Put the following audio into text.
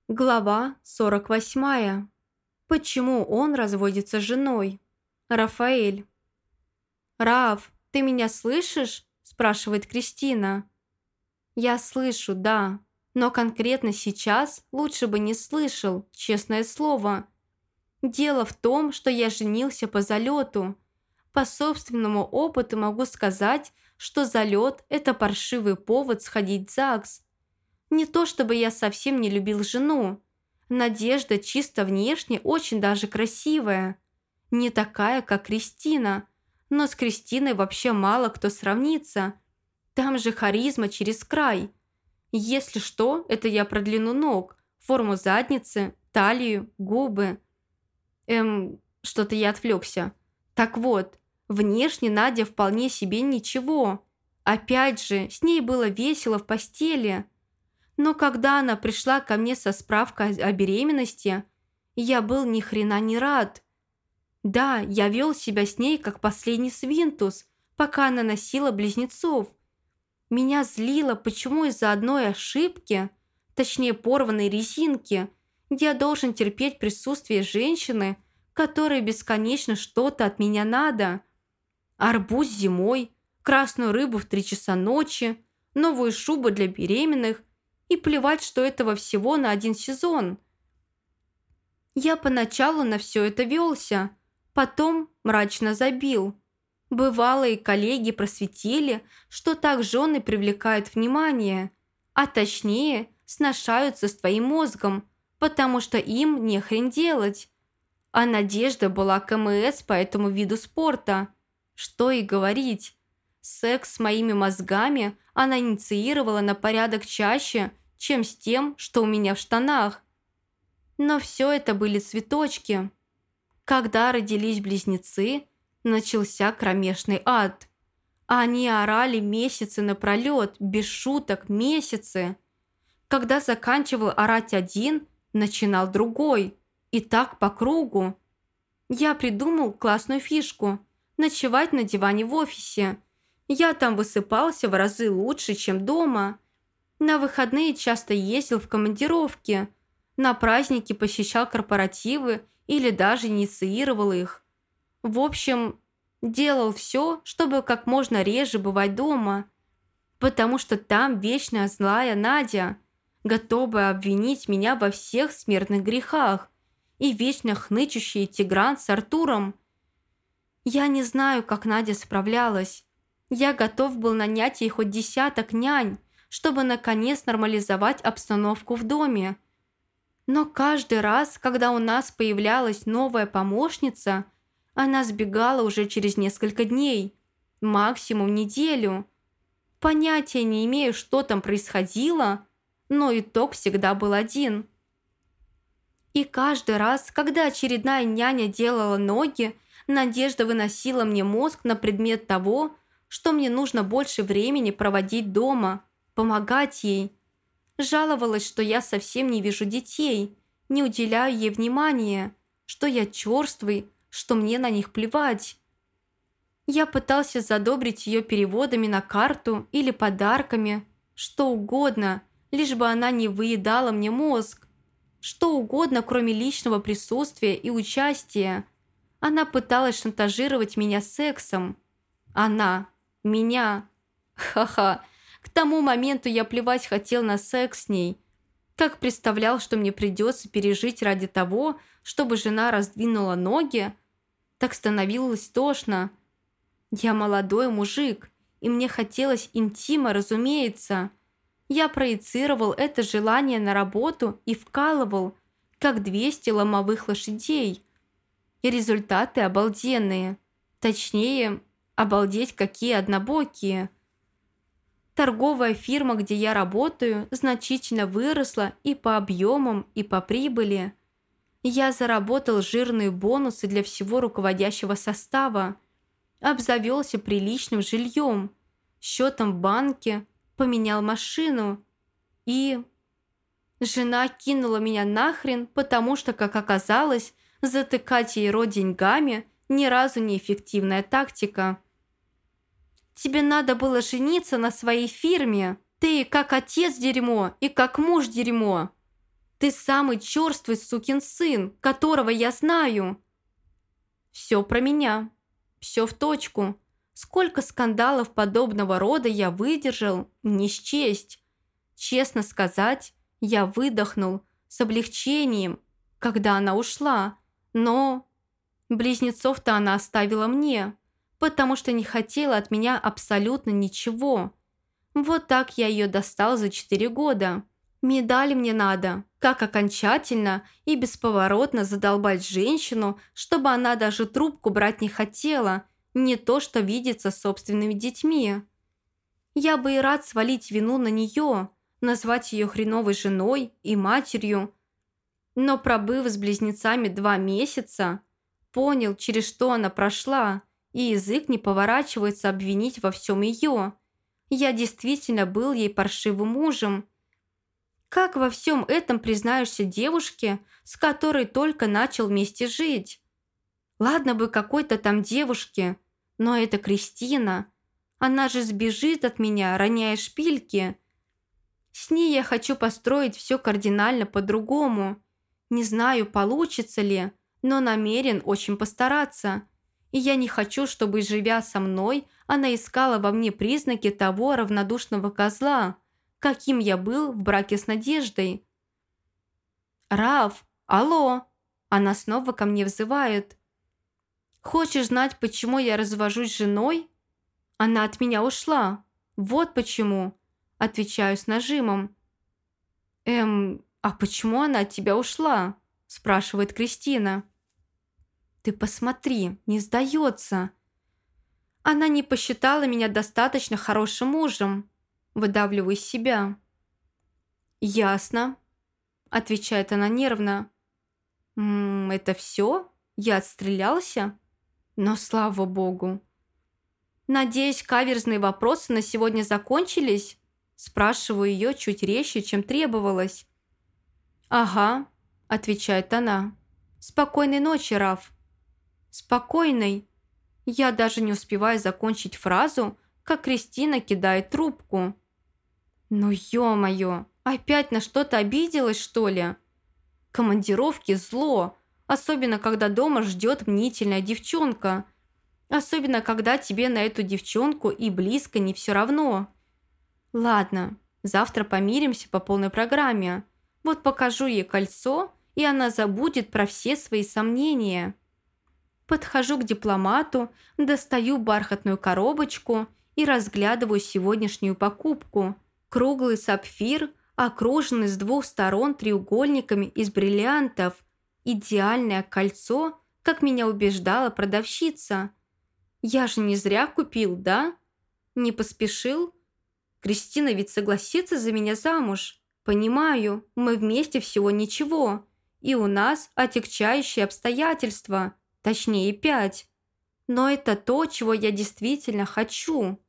Глава 48. Почему он разводится с женой? Рафаэль. «Раф, ты меня слышишь?» – спрашивает Кристина. «Я слышу, да, но конкретно сейчас лучше бы не слышал, честное слово. Дело в том, что я женился по залету. По собственному опыту могу сказать, что залет – это паршивый повод сходить в ЗАГС. Не то чтобы я совсем не любил жену. Надежда чисто внешне очень даже красивая. Не такая, как Кристина. Но с Кристиной вообще мало кто сравнится. Там же харизма через край. Если что, это я про длину ног, форму задницы, талию, губы. Что-то я отвлекся. Так вот, внешне Надя вполне себе ничего. Опять же, с ней было весело в постели. Но когда она пришла ко мне со справкой о беременности, я был ни хрена не рад. Да, я вел себя с ней как последний свинтус, пока она носила близнецов. Меня злило, почему из-за одной ошибки, точнее порванной резинки, я должен терпеть присутствие женщины, которой бесконечно что-то от меня надо. Арбуз зимой, красную рыбу в 3 часа ночи, новую шубу для беременных – и плевать, что этого всего на 1 сезон. Я поначалу на все это велся, потом мрачно забил. Бывалые коллеги просветили, что так жены привлекают внимание, а точнее сношаются с твоим мозгом, потому что им нехрен делать. А Надежда была КМС по этому виду спорта. Что и говорить. Секс с моими мозгами она инициировала на порядок чаще, чем с тем, что у меня в штанах. Но все это были цветочки. Когда родились близнецы, начался кромешный ад. Они орали месяцы напролет, без шуток, месяцы. Когда заканчивал орать один, начинал другой. И так по кругу. Я придумал классную фишку – ночевать на диване в офисе. Я там высыпался в разы лучше, чем дома. На выходные часто ездил в командировки. На праздники посещал корпоративы или даже инициировал их. В общем, делал все, чтобы как можно реже бывать дома. Потому что там вечная злая Надя, готовая обвинить меня во всех смертных грехах, и вечно хнычущий Тигран с Артуром. Я не знаю, как Надя справлялась. Я готов был нанять ей хоть 10 нянь, чтобы наконец нормализовать обстановку в доме. Но каждый раз, когда у нас появлялась новая помощница, она сбегала уже через несколько дней, максимум неделю. Понятия не имею, что там происходило, но итог всегда был один. И каждый раз, когда очередная няня делала ноги, Надежда выносила мне мозг на предмет того, что мне нужно больше времени проводить дома, помогать ей. Жаловалась, что я совсем не вижу детей, не уделяю ей внимания, что я черствый, что мне на них плевать. Я пытался задобрить ее переводами на карту или подарками, что угодно, лишь бы она не выедала мне мозг. Что угодно, кроме личного присутствия и участия. Она пыталась шантажировать меня сексом. Она. Меня. Ха-ха. К тому моменту я плевать хотел на секс с ней. Как представлял, что мне придется пережить ради того, чтобы жена раздвинула ноги, так становилось тошно. Я молодой мужик, и мне хотелось интима, разумеется. Я проецировал это желание на работу и вкалывал, как 200 ломовых лошадей. И результаты обалденные. Точнее, обалдеть какие однобокие. Торговая фирма, где я работаю, значительно выросла и по объемам, и по прибыли. Я заработал жирные бонусы для всего руководящего состава, обзавелся приличным жильем, счетом в банке, поменял машину и... Жена кинула меня нахрен, потому что, как оказалось, затыкать ей рот деньгами ни разу не эффективная тактика. Тебе надо было жениться на своей фирме. Ты как отец дерьмо и как муж дерьмо. Ты самый черствый сукин сын, которого я знаю. Все про меня. Все в точку. Сколько скандалов подобного рода я выдержал, не счесть. Честно сказать, я выдохнул с облегчением, когда она ушла, но близнецов-то она оставила мне, потому что не хотела от меня абсолютно ничего. Вот так я ее достал за 4 года. Медаль мне надо, как окончательно и бесповоротно задолбать женщину, чтобы она даже трубку брать не хотела, не то что видеться с собственными детьми. Я бы и рад свалить вину на нее, назвать ее хреновой женой и матерью, но пробыв с близнецами 2 месяца, понял, через что она прошла, и язык не поворачивается обвинить во всем ее. Я действительно был ей паршивым мужем. Как во всем этом признаешься девушке, с которой только начал вместе жить? Ладно бы какой-то там девушке, но это Кристина. Она же сбежит от меня, роняя шпильки. С ней я хочу построить все кардинально по-другому. Не знаю, получится ли, но намерен очень постараться. И я не хочу, чтобы, живя со мной, она искала во мне признаки того равнодушного козла, каким я был в браке с Надеждой. «Раф, алло!» Она снова ко мне взывает. «Хочешь знать, почему я развожусь с женой?» Она от меня ушла. Вот почему. Отвечаю с нажимом. А почему она от тебя ушла?» Спрашивает Кристина. «Ты посмотри, не сдается. Она не посчитала меня достаточно хорошим мужем». Выдавливаю из себя. «Ясно», отвечает она нервно. «Это все? Я отстрелялся? Но слава богу». «Надеюсь, каверзные вопросы на сегодня закончились?» Спрашиваю ее чуть резче, чем требовалось. «Ага», – отвечает она. «Спокойной ночи, Раф». «Спокойной». Я даже не успеваю закончить фразу, как Кристина кидает трубку. «Ну ё-моё, опять на что-то обиделась, что ли?» Командировки зло, особенно когда дома ждет мнительная девчонка. Особенно, когда тебе на эту девчонку и близко не все равно. Ладно, завтра помиримся по полной программе. Вот покажу ей кольцо, и она забудет про все свои сомнения. Подхожу к дипломату, достаю бархатную коробочку и разглядываю сегодняшнюю покупку. Круглый сапфир, окруженный с 2 сторон треугольниками из бриллиантов. Идеальное кольцо, как меня убеждала продавщица. Я же не зря купил, да? Не поспешил? Кристина ведь согласится за меня замуж. Понимаю, мы вместе всего ничего. И у нас отягчающие обстоятельства, точнее 5. Но это то, чего я действительно хочу.